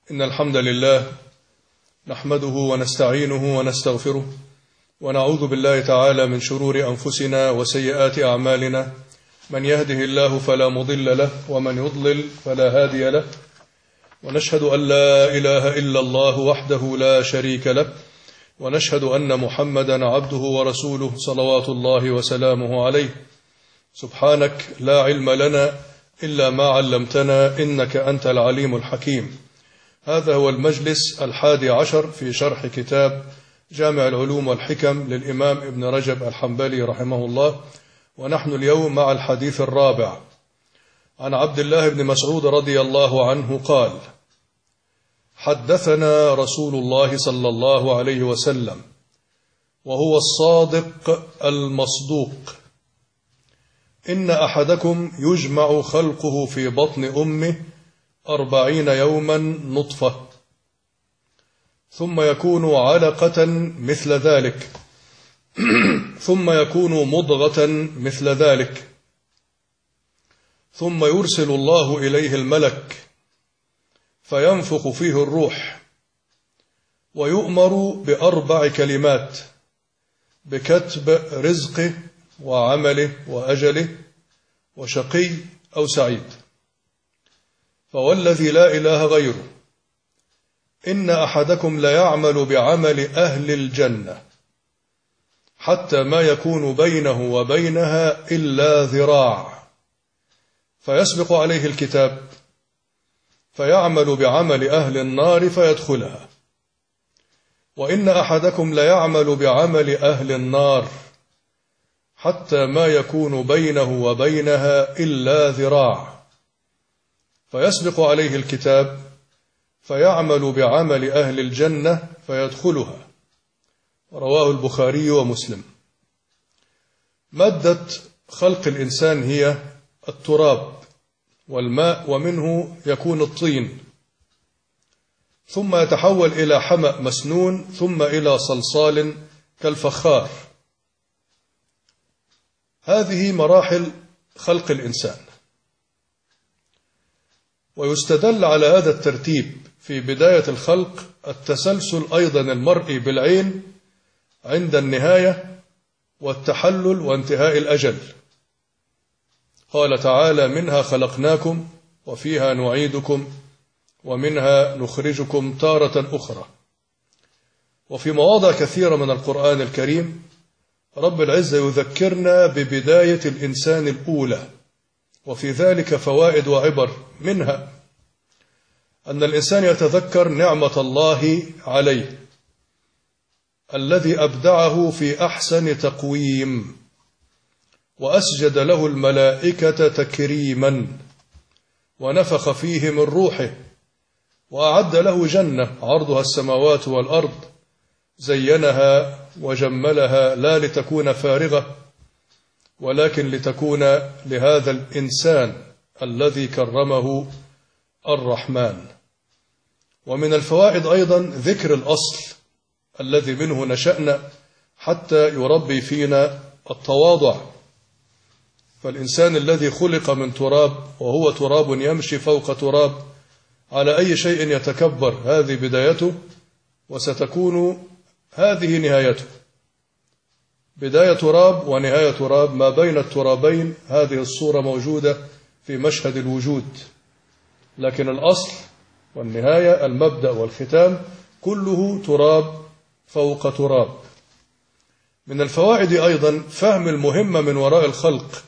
إن الحمد لله نحمده ونستعينه ونستغفره ونعوذ بالله تعالى من شرور أنفسنا وسيئات أعمالنا. من يهده الله فلا مضل له ومن يضلل فلا هادي له، ونشهد أن لا إله إلا الله وحده لا شريك له، ونشهد أن محمدا عبده ورسوله صلوات الله وسلامه عليه. سبحانك لا علم لنا إلا ما علمتنا إنك أنت العليم الحكيم. هذا هو المجلس 11 في شرح كتاب جامع العلوم والحكم للإمام ابن رجب الحنبلي رحمه الله، ونحن اليوم مع الحديث الرابع. عن عبد الله بن مسعود رضي الله عنه قال: حدثنا رسول الله صلى الله عليه وسلم وهو الصادق المصدوق: إن أحدكم يجمع خلقه في بطن أمه 40 يوما نطفة، ثم يكون علقة مثل ذلك، ثم يكون مضغة مثل ذلك، ثم يرسل الله إليه الملك فينفخ فيه الروح، ويؤمر ب4 كلمات: بكتب رزقه وعمله وأجله وشقي أو سعيد. فوالذي لا إله غيره إن أحدكم ليعمل بعمل أهل الجنة حتى ما يكون بينه وبينها إلا ذراع، فيسبق عليه الكتاب فيعمل بعمل أهل النار فيدخلها. وإن أحدكم ليعمل بعمل أهل النار حتى ما يكون بينه وبينها إلا ذراع، فيسبق عليه الكتاب فيعمل بعمل أهل الجنة فيدخلها. رواه البخاري ومسلم. مادة خلق الإنسان هي التراب والماء، ومنه يكون الطين، ثم يتحول إلى حمأ مسنون، ثم إلى صلصال كالفخار. هذه مراحل خلق الإنسان. ويستدل على هذا الترتيب في بداية الخلق التسلسل أيضا المرئي بالعين عند النهاية والتحلل وانتهاء الأجل. قال تعالى: منها خلقناكم وفيها نعيدكم ومنها نخرجكم تارة أخرى. وفي مواضع كثيرة من القرآن الكريم رب العزة يذكرنا ببداية الإنسان الأولى، وفي ذلك فوائد وعبر، منها أن الإنسان يتذكر نعمة الله عليه الذي أبدعه في أحسن تقويم، وأسجد له الملائكة تكريما، ونفخ فيه من روحه، وأعد له جنة عرضها السماوات والأرض، زينها وجملها لا لتكون فارغة ولكن لتكون لهذا الإنسان الذي كرمه الرحمن. ومن الفوائد أيضا ذكر الأصل الذي منه نشأنا حتى يربي فينا التواضع. فالإنسان الذي خلق من تراب وهو تراب يمشي فوق تراب، على أي شيء يتكبر؟ هذه بدايته وستكون هذه نهايته. بداية تراب ونهاية تراب، ما بين الترابين هذه الصورة موجودة في مشهد الوجود، لكن الأصل والنهاية المبدأ والختام كله تراب فوق تراب. من الفوائد أيضا فهم المهمة من وراء الخلق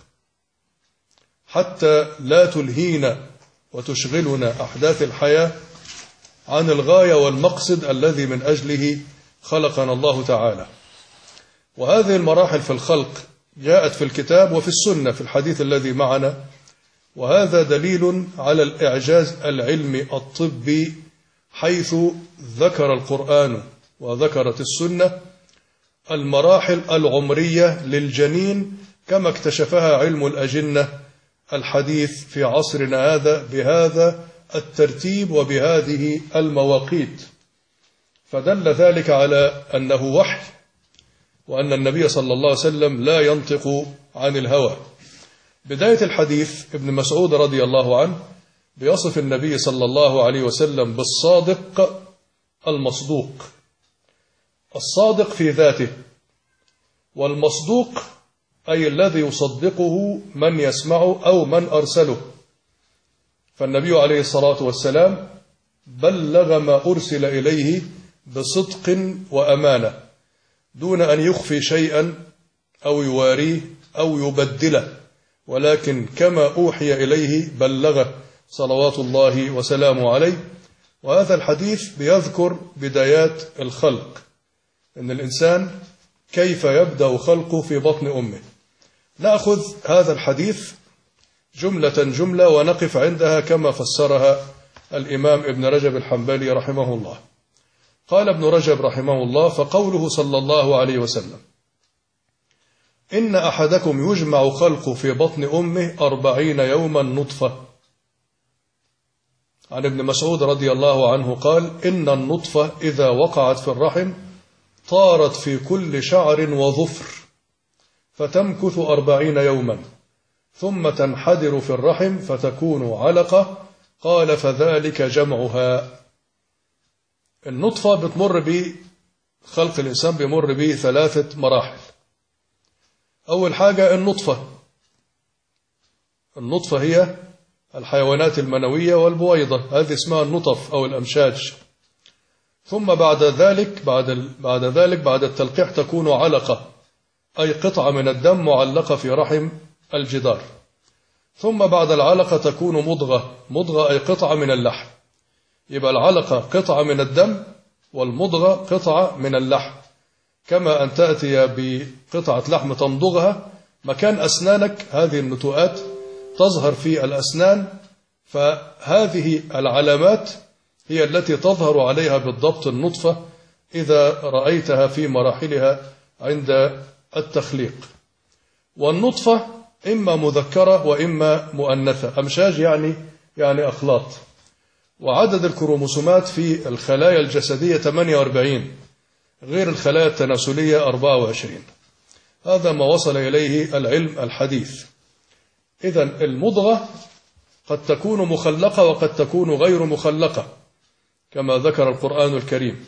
حتى لا تلهينا وتشغلنا أحداث الحياة عن الغاية والمقصد الذي من أجله خلقنا الله تعالى. وهذه المراحل في الخلق جاءت في الكتاب وفي السنة في الحديث الذي معنا، وهذا دليل على الإعجاز العلمي الطبي، حيث ذكر القرآن وذكرت السنة المراحل العمرية للجنين كما اكتشفها علم الأجنة الحديث في عصرنا هذا بهذا الترتيب وبهذه المواقيت. فدل ذلك على أنه وحي، وأن النبي صلى الله عليه وسلم لا ينطق عن الهوى. بداية الحديث ابن مسعود رضي الله عنه بيصف النبي صلى الله عليه وسلم بالصادق المصدوق. الصادق في ذاته، والمصدوق أي الذي يصدقه من يسمعه أو من أرسله. فالنبي عليه الصلاة والسلام بلغ ما أرسل إليه بصدق وأمانة دون أن يخفي شيئا أو يواريه أو يبدله، ولكن كما أوحي إليه بلغه صلوات الله وسلامه عليه. وهذا الحديث بيذكر بدايات الخلق، إن الإنسان كيف يبدأ خلقه في بطن أمه. نأخذ هذا الحديث جملة جملة ونقف عندها كما فسرها الإمام ابن رجب الحنبلي رحمه الله. قال ابن رجب رحمه الله: فقوله صلى الله عليه وسلم: إن أحدكم يجمع خلقه في بطن أمه 40 يوما نطفة. عن ابن مسعود رضي الله عنه قال: إن النطفة إذا وقعت في الرحم طارت في كل شعر وظفر فتمكث 40 يوما ثم تنحدر في الرحم فتكون علقة. قال: فذلك جمعها. النطفة بتمر بخلق الإنسان بيمر ب3 مراحل. أول حاجة النطفة هي الحيوانات المنوية والبويضة، هذه اسمها النطف أو الأمشاج. ثم بعد ذلك بعد التلقيح تكون علقة، أي قطعة من الدم معلقة في رحم الجدار. ثم بعد العلقة تكون مضغة أي قطعة من اللحم. يبقى العلقة قطعة من الدم والمضغة قطعة من اللحم، كما أن تأتي بقطعة لحم تمضغها مكان أسنانك، هذه النتوءات تظهر في الأسنان، فهذه العلامات هي التي تظهر عليها بالضبط النطفة إذا رأيتها في مراحلها عند التخليق. والنطفة إما مذكرة وإما مؤنثة. أمشاج يعني أخلاط. وعدد الكروموسومات في الخلايا الجسدية 48 غير الخلايا التناسلية 24. هذا ما وصل إليه العلم الحديث. إذن المضغة قد تكون مخلقة وقد تكون غير مخلقة كما ذكر القرآن الكريم.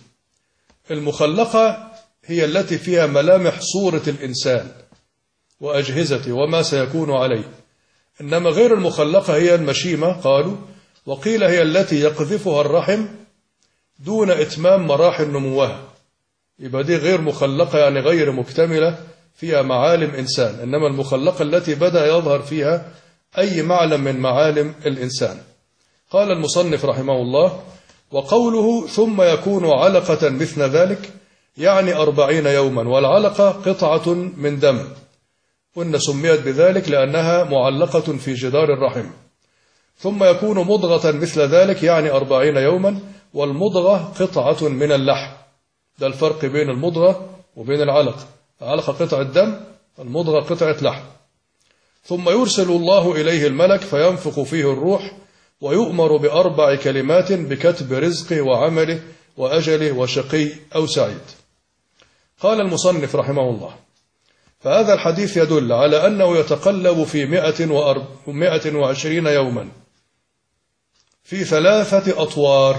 المخلقة هي التي فيها ملامح صورة الإنسان وأجهزته وما سيكون عليه، إنما غير المخلقة هي المشيمة قالوا، وقيل هي التي يقذفها الرحم دون إتمام مراحل نموها. يبقى دي غير مخلقة، يعني غير مكتملة فيها معالم إنسان، إنما المخلقة التي بدأ يظهر فيها أي معلم من معالم الإنسان. قال المصنف رحمه الله: وقوله ثم يكون علقة مثل ذلك يعني 40 يوما، والعلقة قطعة من دم، قلنا سميت بذلك لأنها معلقة في جدار الرحم. ثم يكون مضغة مثل ذلك يعني 40 يوما، والمضغة قطعة من اللحم. ده الفرق بين المضغة وبين العلقة. العلقة قطعة دم، المضغة قطعة لحم. ثم يرسل الله إليه الملك فينفخ فيه الروح ويؤمر ب4 كلمات بكتب رزقه وعمله وأجله وشقي أو سعيد. قال المصنف رحمه الله: فهذا الحديث يدل على أنه يتقلب في 120 يوما في 3 أطوار،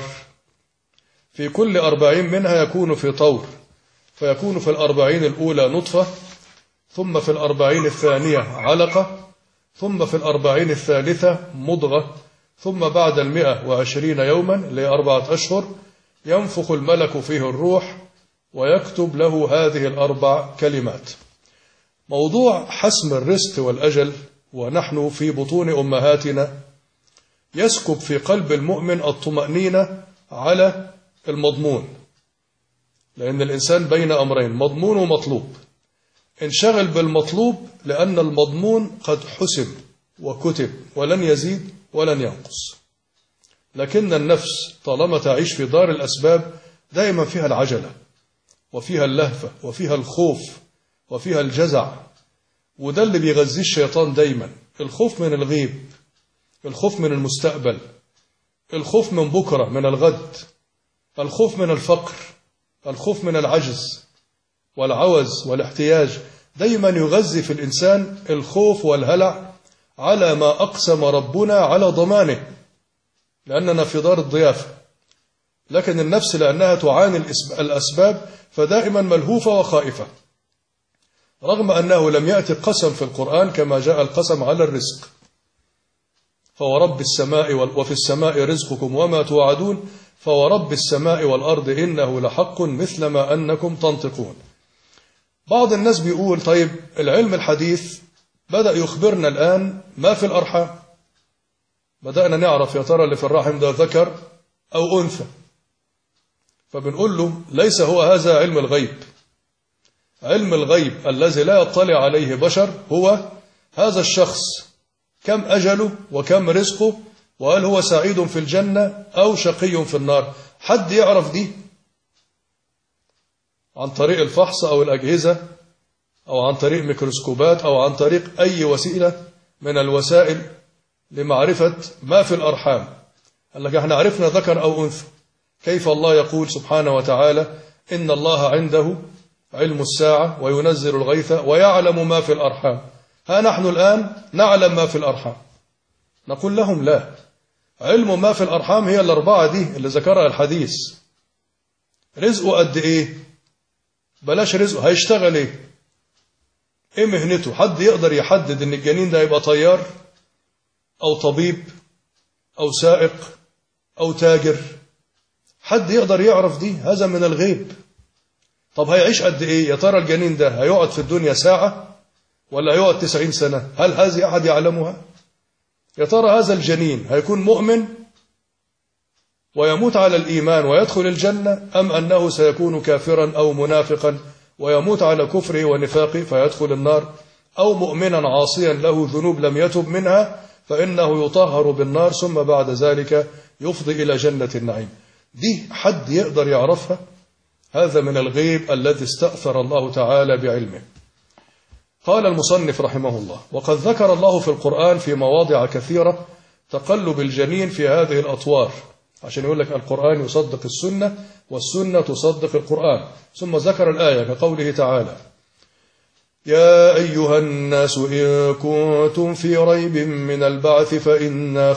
في كل 40 منها يكون في طور، فيكون في 40 الأولى نطفة، ثم في 40 الثانية علقة، ثم في 40 الثالثة مضغة، ثم بعد 120 يوما ل4 أشهر ينفخ الملك فيه الروح ويكتب له هذه 4 كلمات. موضوع حسم الرزق والأجل ونحن في بطون أمهاتنا يسكب في قلب المؤمن الطمأنينة على المضمون، لأن الإنسان بين أمرين، مضمون ومطلوب. انشغل بالمطلوب لأن المضمون قد حسم وكتب ولن يزيد ولن ينقص. لكن النفس طالما تعيش في دار الأسباب دائما فيها العجلة وفيها اللهفة وفيها الخوف وفيها الجزع، وده اللي بيغذيه الشيطان دايما. الخوف من الغيب، الخوف من المستقبل، الخوف من بكرة من الغد، الخوف من الفقر، الخوف من العجز والعوز والاحتياج. دايما يغذي في الإنسان الخوف والهلع على ما أقسم ربنا على ضمانه. لأننا في دار الضيافة، لكن النفس لأنها تعاني الأسباب فدائما ملهوفة وخائفة، رغم أنه لم يأتي قسم في القرآن كما جاء القسم على الرزق، فورب السماء وفي السماء رزقكم وما توعدون فورب السماء والأرض إنه لحق مثل ما أنكم تنطقون. بعض الناس بيقول طيب العلم الحديث بدأ يخبرنا الآن ما في الأرحام، بدأنا نعرف يا ترى اللي في الرحم ده ذكر أو أنثى، فبنقول له ليس هو هذا علم الغيب. علم الغيب الذي لا يطلع عليه بشر هو هذا الشخص كم أجله وكم رزقه، وهل هو سعيد في الجنة أو شقي في النار. حد يعرف دي عن طريق الفحص أو الأجهزة أو عن طريق ميكروسكوبات أو عن طريق أي وسيلة من الوسائل لمعرفة ما في الأرحام؟ قال لك احنا عرفنا ذكر أو أنثى. كيف الله يقول سبحانه وتعالى إن الله عنده علم الساعة وينزل الغيث ويعلم ما في الأرحام؟ ها نحن الآن نعلم ما في الأرحام. نقول لهم لا، علم ما في الأرحام هي الأربعة دي اللي ذكرها الحديث. رزقه قد إيه؟ بلاش رزقه، هيشتغل إيه مهنته؟ حد يقدر يحدد إن الجنين ده يبقى طيار أو طبيب أو سائق أو تاجر؟ حد يقدر يعرف دي؟ هذا من الغيب. طب هيعيش قد إيه؟ يا ترى الجنين ده هيقعد في الدنيا ساعة ولا هيقعد 90 سنة؟ هل هذه أحد يعلمها؟ يا ترى هذا الجنين هيكون مؤمن ويموت على الإيمان ويدخل الجنة، أم أنه سيكون كافرا أو منافقا ويموت على كفره ونفاقه فيدخل النار، أو مؤمنا عاصيا له ذنوب لم يتب منها فإنه يطهر بالنار ثم بعد ذلك يفضي إلى جنة النعيم؟ دي حد يقدر يعرفها؟ هذا من الغيب الذي استأثر الله تعالى بعلمه. قال المصنف رحمه الله: وقد ذكر الله في القرآن في مواضع كثيرة تقلب الجنين في هذه الأطوار، عشان يقول لك القرآن يصدق السنة والسنة تصدق القرآن. ثم ذكر الآية كقوله تعالى: يا أيها الناس إن كنتم في ريب من البعث فإنا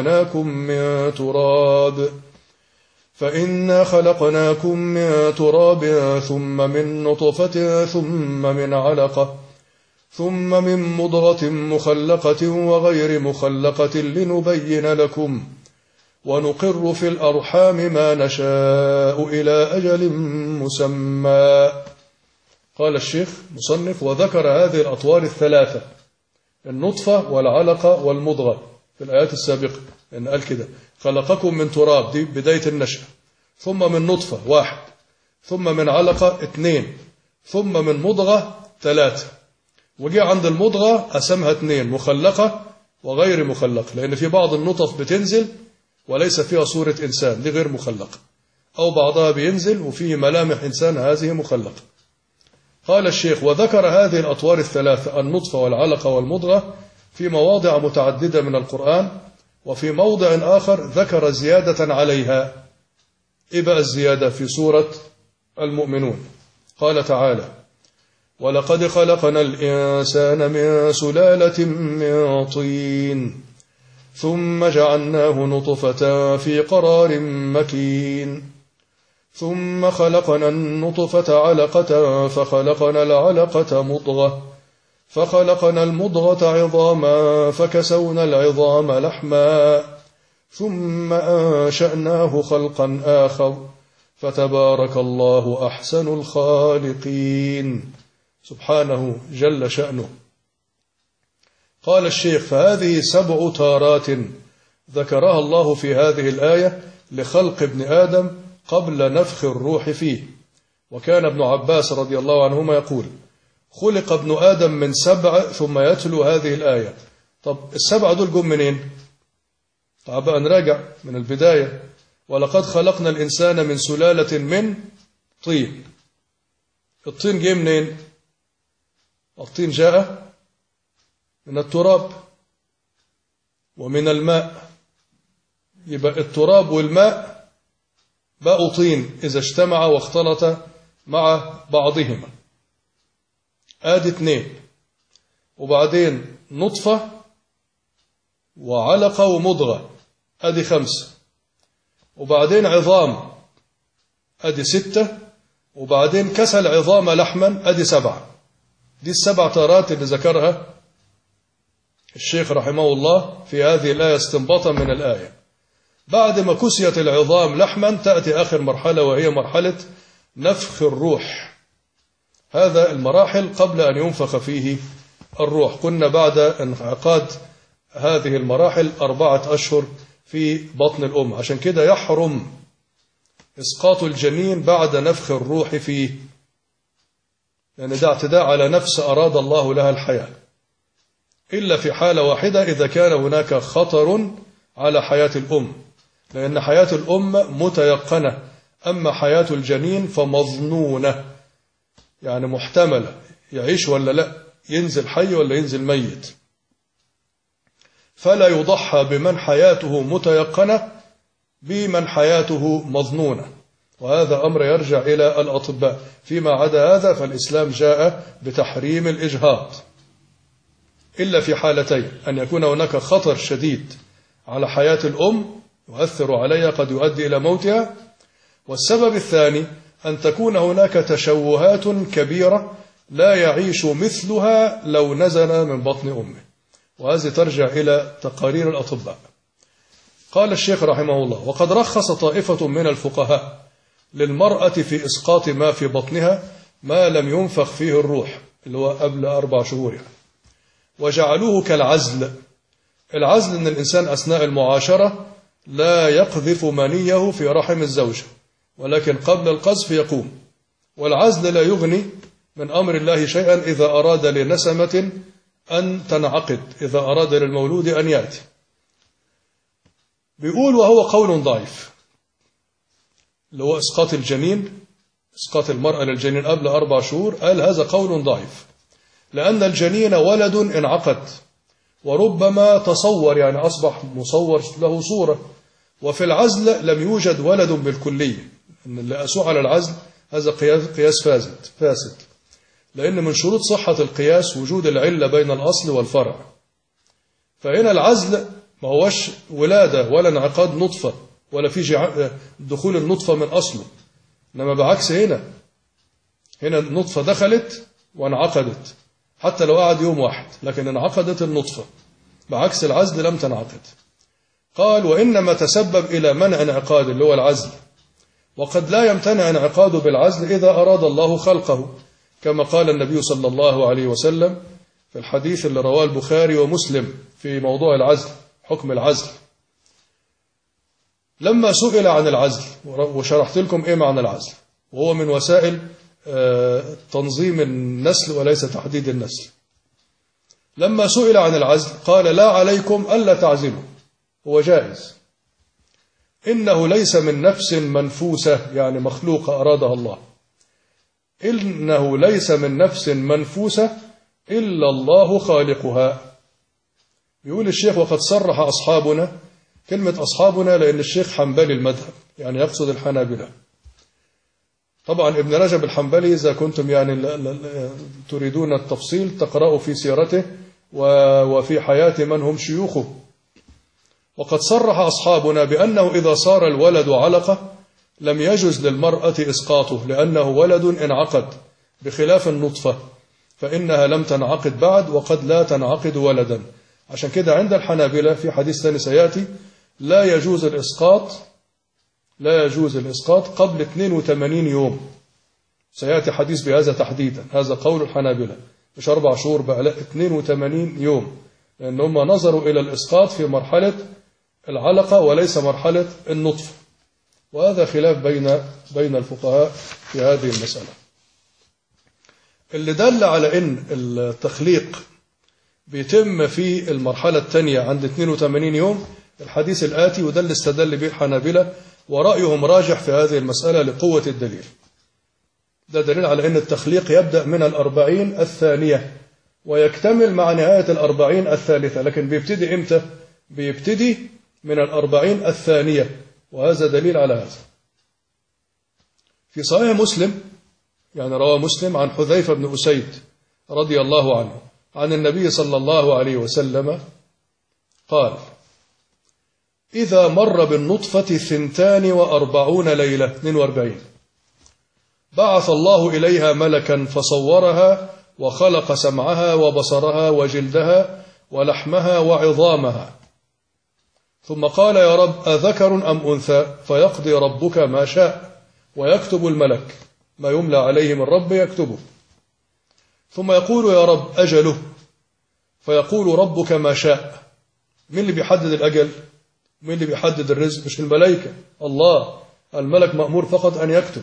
خلقناكم من تراب ثم من نطفة ثم من علقة ثم من مضغة مخلقة وغير مخلقة لنبين لكم ونقر في الأرحام ما نشاء إلى أجل مسمى. قال الشيخ مصنف: وذكر هذه الأطوار الثلاثة، النطفة والعلقة والمضغة، في الآيات السابقة إن قال كده: خلقكم من تراب، دي بداية النشأة، ثم من نطفة 1، ثم من علقة 2، ثم من مضغة 3. وجاء عند المضغة قسمها 2، مخلقة وغير مخلقة، لأن في بعض النطف بتنزل وليس فيها صورة إنسان، دي غير مخلقة، أو بعضها بينزل وفيه ملامح إنسان، هذه مخلقة. قال الشيخ: وذكر هذه الأطوار الثلاثة، النطفة والعلقة والمضغة، في مواضع متعددة من القرآن، وفي موضع آخر ذكر زيادة عليها. إيه بقى الزيادة؟ في سورة المؤمنون قال تعالى: ولقد خلقنا الإنسان من سلالة من طين ثم جعلناه نطفة في قرار مكين ثم خلقنا النطفة علقة فخلقنا العلقة مضغة فخلقنا المضغة عظاما فكسونا العظام لحما ثم أنشأناه خلقا آخر فتبارك الله أحسن الخالقين سبحانه جل شأنه. قال الشيخ: فهذه 7 تارات ذكرها الله في هذه الآية لخلق ابن آدم قبل نفخ الروح فيه. وكان ابن عباس رضي الله عنهما يقول: خلق ابن آدم من 7 ثم يتلو هذه الآية. طب 7 دول جم منين؟ طب بقى نراجع من البداية: ولقد خلقنا الإنسان من سلالة من طين. الطين جه منين؟ الطين جاء من التراب ومن الماء، يبقى التراب والماء بقوا طين إذا اجتمع واختلط مع بعضهما، آدي 2. وبعدين نطفة وعلقة ومضغة، آدي 5. وبعدين عظام أدي 6، وبعدين كسى العظام لحما أدي 7. دي ال7 تارات اللي ذكرها الشيخ رحمه الله في هذه الآية استنباطا من الآية. بعد ما كسيت العظام لحما تأتي آخر مرحلة، وهي مرحلة نفخ الروح. هذا المراحل قبل أن ينفخ فيه الروح. كنا بعد انعقاد هذه المراحل 4 أشهر في بطن الأم، عشان كده يحرم إسقاط الجنين بعد نفخ الروح فيه، لأن ده اعتداء على نفس أراد الله لها الحياة، إلا في حالة واحدة، إذا كان هناك خطر على حياة الأم، لأن حياة الأم متيقنة، أما حياة الجنين فمظنونة، يعني محتملة، يعيش ولا لا، ينزل حي ولا ينزل ميت. فلا يضحى بمن حياته متيقنة بمن حياته مظنونة، وهذا أمر يرجع إلى الأطباء. فيما عدا هذا فالإسلام جاء بتحريم الإجهاض، إلا في حالتين: أن يكون هناك خطر شديد على حياة الأم يؤثر عليها قد يؤدي إلى موتها، والسبب الثاني أن تكون هناك تشوهات كبيرة لا يعيش مثلها لو نزل من بطن أمه، وهذه ترجع إلى تقارير الأطباء. قال الشيخ رحمه الله: وقد رخص طائفة من الفقهاء للمرأة في إسقاط ما في بطنها ما لم ينفخ فيه الروح، اللي هو قبل 4 شهور يعني، وجعلوه كالعزل. العزل أن الإنسان أثناء المعاشرة لا يقذف منيه في رحم الزوجة، ولكن قبل القذف يقوم. والعزل لا يغني من أمر الله شيئا إذا أراد لنسمة أن تنعقد، إذا أراد للمولود أن يأتي. بيقول: وهو قول ضعيف، اللي هو إسقاط الجنين، إسقاط المرأة للجنين قبل 4 شهور. قال: هذا قول ضعيف، لأن الجنين ولد انعقد، وربما تصور، يعني أصبح مصور له صورة. وفي العزل لم يوجد ولد بالكلية، إن اللي أسوء على العزل هذا قياس فاسد، لأن من شروط صحة القياس وجود العلة بين الأصل والفرع. فهنا العزل ما هوش ولادة ولا انعقاد نطفة ولا في دخول النطفة من أصله، إنما بعكس هنا النطفة دخلت وانعقدت، حتى لو قعد يوم واحد، لكن انعقدت النطفة، بعكس العزل لم تنعقد. قال: وإنما تسبب إلى منع انعقاد اللي هو العزل، وقد لا يمتنع انعقاده بالعزل إذا أراد الله خلقه، كما قال النبي صلى الله عليه وسلم في الحديث اللي رواه البخاري ومسلم في موضوع العزل، حكم العزل. لما سئل عن العزل، وشرحت لكم إيه معنى العزل، وهو من وسائل تنظيم النسل وليس تحديد النسل. لما سئل عن العزل قال: لا عليكم ألا تعزلوا، هو جائز، إنه ليس من نفس منفوسة، يعني مخلوقة أرادها الله، إنه ليس من نفس منفوسة إلا الله خالقها. يقول الشيخ: وقد صرح أصحابنا، كلمة أصحابنا لأن الشيخ حنبلي المذهب، يعني يقصد الحنابلة. طبعا ابن رجب الحنبلي إذا كنتم يعني تريدون التفصيل تقرأوا في سيرته وفي حياة من هم شيوخه. وقد صرح أصحابنا بأنه إذا صار الولد علقة لم يجوز للمرأة إسقاطه، لأنه ولد انعقد، بخلاف النطفة فإنها لم تنعقد بعد، وقد لا تنعقد ولدا. عشان كده عند الحنابلة في حديث ثاني سيأتي لا يجوز الإسقاط قبل 82 يوم، سيأتي حديث بهذا تحديدا، هذا قول الحنابلة، مش 4 شهور بقى، لا 82 يوم، لأن هم نظروا إلى الإسقاط في مرحلة العلقة وليس مرحلة النطفة، وهذا خلاف بين الفقهاء في هذه المسألة. اللي دل على أن التخليق بيتم في المرحلة الثانية عند 82 يوم الحديث الآتي، وده اللي استدل به الحنابلة، ورأيهم راجح في هذه المسألة لقوة الدليل. ده دليل على أن التخليق يبدأ من 40 الثانية ويكتمل مع نهاية 40 الثالثة، لكن بيبتدي إمتى؟ بيبتدي من 40 الثانية، وهذا دليل على هذا. في صحيح مسلم، يعني رواه مسلم عن حذيفة بن أسيد رضي الله عنه عن النبي صلى الله عليه وسلم قال: إذا مر بالنطفة 42 ليلة 42 بعث الله إليها ملكا فصورها وخلق سمعها وبصرها وجلدها ولحمها وعظامها، ثم قال يا رب أذكر أم أنثى؟ فيقضي ربك ما شاء ويكتب الملك ما يملى عليه من رب يكتبه، ثم يقول يا رب أجله؟ فيقول ربك ما شاء. مين اللي بيحدد الأجل؟ مين اللي بيحدد الرزق؟ مش الملائكة، الله. الملك مأمور فقط أن يكتب.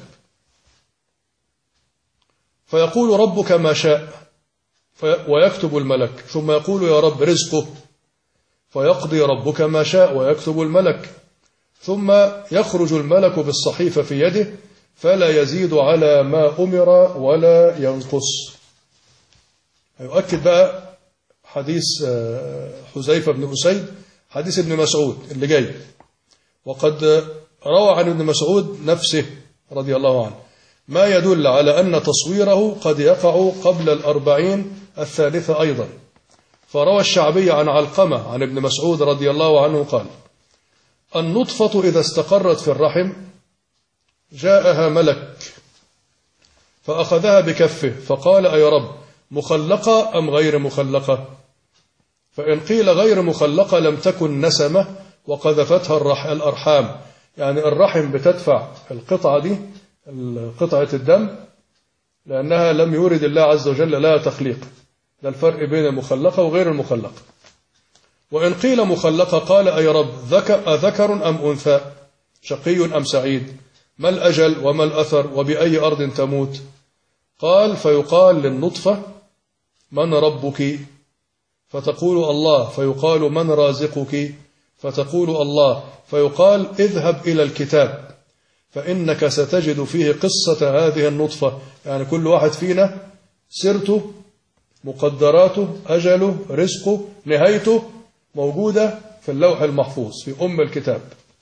فيقول ربك ما شاء ويكتب الملك، ثم يقول يا رب رزقه؟ فيقضي ربك ما شاء ويكتب الملك، ثم يخرج الملك بالصحيفة في يده فلا يزيد على ما أمر ولا ينقص. يؤكد بقى حديث حذيفة بن أسيد، حديث ابن مسعود اللي جاي، وقد روى عن ابن مسعود نفسه رضي الله عنه ما يدل على أن تصويره قد يقع قبل 40 الثالثة أيضا. فروى الشعبي عن علقمة عن ابن مسعود رضي الله عنه قال النطفة إذا استقرت في الرحم جاءها ملك فأخذها بكفه فقال أي رب مخلقة أم غير مخلقة؟ فإن قيل غير مخلقة لم تكن نسمة وقذفتها الأرحام، يعني الرحم بتدفع القطعة دي قطعة الدم لأنها لم يورد الله عز وجل لها تخليق. ده الفرق بين المخلقة وغير المخلقة. وإن قيل مخلقة قال أي رب أذكر أم أنثى؟ شقي أم سعيد؟ ما الأجل وما الأثر وبأي أرض تموت؟ قال فيقال للنطفة من ربك؟ فتقول الله. فيقال من رازقك؟ فتقول الله. فيقال اذهب إلى الكتاب فإنك ستجد فيه قصة هذه النطفة، يعني كل واحد فينا سيرته مقدراته أجله رزقه نهايته موجودة في اللوح المحفوظ في أم الكتاب.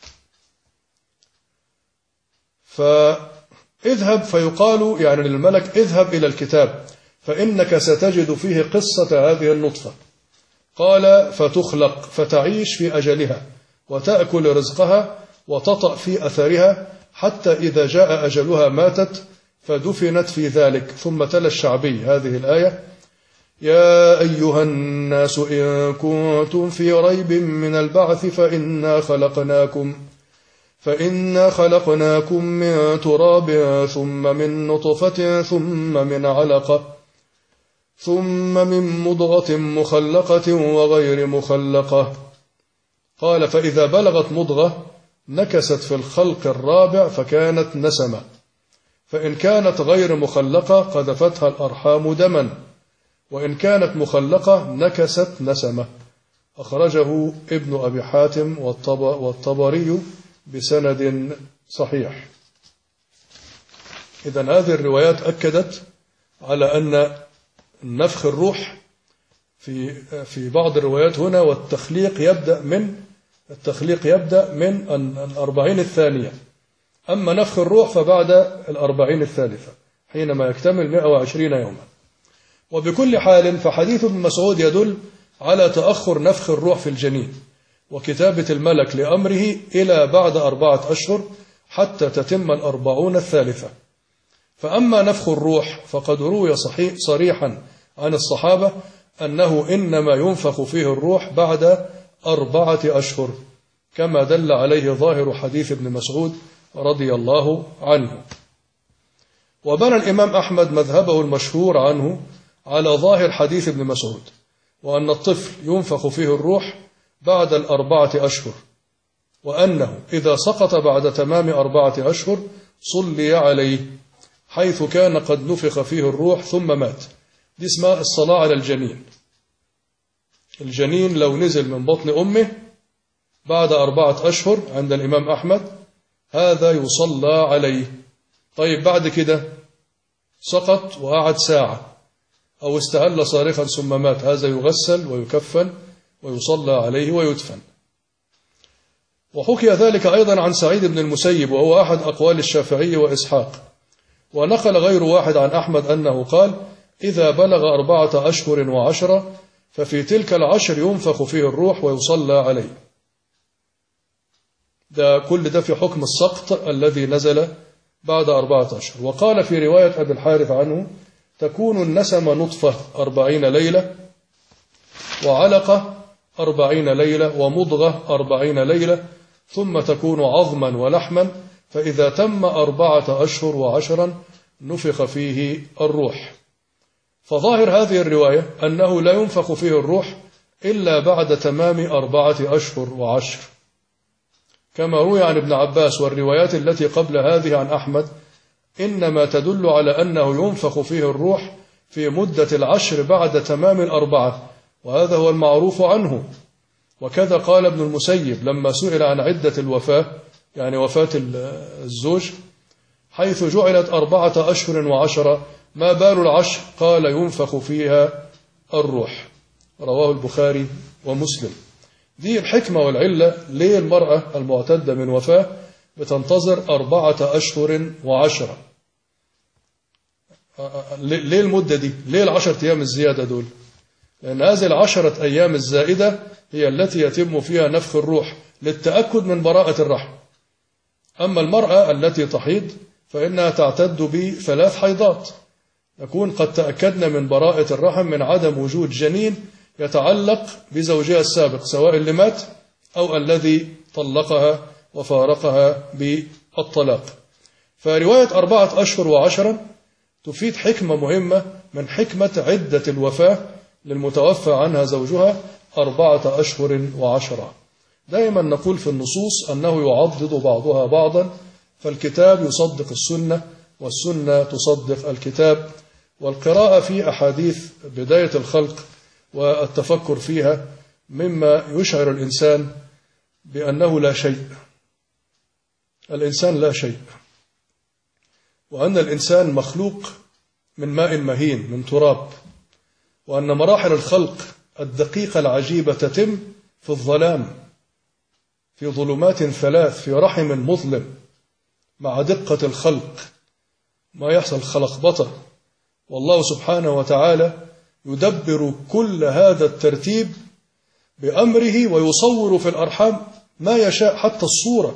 فاذهب فيقال يعني للملك اذهب إلى الكتاب فإنك ستجد فيه قصة هذه النطفة. قال فتخلق فتعيش في أجلها وتأكل رزقها وتطأ في أثرها حتى إذا جاء أجلها ماتت فدفنت في ذلك. ثم تلا الشعبي هذه الآية يا أيها الناس إن كنتم في ريب من البعث فإنا خلقناكم من تراب ثم من نطفة ثم من علقة ثم من مضغة مخلقة وغير مخلقة. قال فإذا بلغت مضغة نكست في الخلق الرابع فكانت نسمة، فإن كانت غير مخلقة قذفتها الأرحام دما، وإن كانت مخلقة نكست نسمة. أخرجه ابن أبي حاتم والطبري بسند صحيح. إذن هذه الروايات أكدت على أن نفخ الروح في بعض الروايات هنا والتخليق يبدأ من 40 الثانية، أما نفخ الروح فبعد 40 الثالثة حينما يكتمل 120 يوما. وبكل حال فحديث ابن مسعود يدل على تأخر نفخ الروح في الجنين وكتابة الملك لأمره إلى بعد 4 أشهر حتى تتم 40 الثالثة. فأما نفخ الروح فقد روي صريحا عن الصحابة أنه إنما ينفخ فيه الروح بعد 4 أشهر كما دل عليه ظاهر حديث ابن مسعود رضي الله عنه. وبنى الإمام أحمد مذهبه المشهور عنه على ظاهر حديث ابن مسعود، وأن الطفل ينفخ فيه الروح بعد 4 أشهر، وأنه إذا سقط بعد تمام 4 أشهر صلي عليه حيث كان قد نفخ فيه الروح ثم مات. دي اسمها الصلاة على الجنين. الجنين لو نزل من بطن أمه بعد 4 أشهر عند الإمام أحمد هذا يصلى عليه. طيب بعد كده سقط وقعد ساعة أو استهل صارخا ثم مات، هذا يغسل ويكفن ويصلى عليه ويدفن. وحكي ذلك أيضا عن سعيد بن المسيب وهو أحد أقوال الشافعي وإسحاق، ونقل غير واحد عن أحمد أنه قال إذا بلغ 4 أشهر و10 ففي تلك 10 ينفخ فيه الروح ويصلى عليه. ده كل ده في حكم السقط الذي نزل بعد 14 أشهر. وقال في رواية أبي الحارث عنه: تكون النسمة نطفة 40 ليلة، وعلقة 40 ليلة، ومضغة 40 ليلة، ثم تكون عظما ولحما، فإذا تم 14 أشهر و10 نفخ فيه الروح. فظاهر هذه الرواية أنه لا ينفخ فيه الروح إلا بعد تمام 4 أشهر و10، كما روي عن ابن عباس. والروايات التي قبل هذه عن أحمد إنما تدل على أنه ينفخ فيه الروح في مدة 10 بعد تمام 4، وهذا هو المعروف عنه. وكذا قال ابن المسيب لما سئل عن عدة الوفاة، يعني وفاة الزوج، حيث جعلت 4 أشهر و10 ما بال 10؟ قال: ينفخ فيها الروح. رواه البخاري ومسلم. دي الحكمة والعلة ليه المرأة المعتدة من وفاة بتنتظر 4 أشهر و10. ليه المدة دي؟ ليه 10 أيام الزيادة دول؟ لأن هذه 10 أيام الزائدة هي التي يتم فيها نفخ الروح للتأكد من براءة الرحم. أما المرأة التي تحيض فإنها تعتد ب3 حيضات، نكون قد تأكدنا من براءة الرحم من عدم وجود جنين يتعلق بزوجها السابق، سواء اللي مات أو الذي طلقها وفارقها بالطلاق. فرواية 4 أشهر و10 تفيد حكمة مهمة من حكمة عدة الوفاة للمتوفى عنها زوجها 4 أشهر و10. دائما نقول في النصوص أنه يعضد بعضها بعضا، فالكتاب يصدق السنة والسنة تصدق الكتاب. والقراءة في أحاديث بداية الخلق والتفكر فيها مما يشعر الإنسان بأنه لا شيء. الإنسان لا شيء، وأن الإنسان مخلوق من ماء مهين، من تراب، وأن مراحل الخلق الدقيقة العجيبة تتم في الظلام، في ظلمات 3، في رحم مظلم، مع دقة الخلق ما يحصل خلقبطة، والله سبحانه وتعالى يدبر كل هذا الترتيب بأمره، ويصور في الأرحام ما يشاء. حتى الصورة،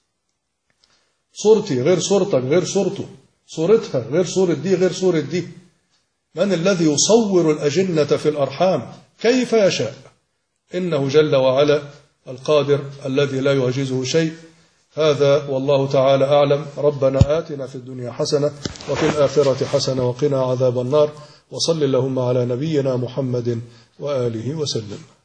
صورتي غير صورتك غير صورته، صورتها غير صورة دي غير صورة دي. من الذي يصور الأجنة في الأرحام كيف يشاء؟ إنه جل وعلا القادر الذي لا يعجزه شيء. هذا والله تعالى أعلم. ربنا آتنا في الدنيا حسنة وفي الآخرة حسنة وقنا عذاب النار. وصل اللهم على نبينا محمد وآله وسلم.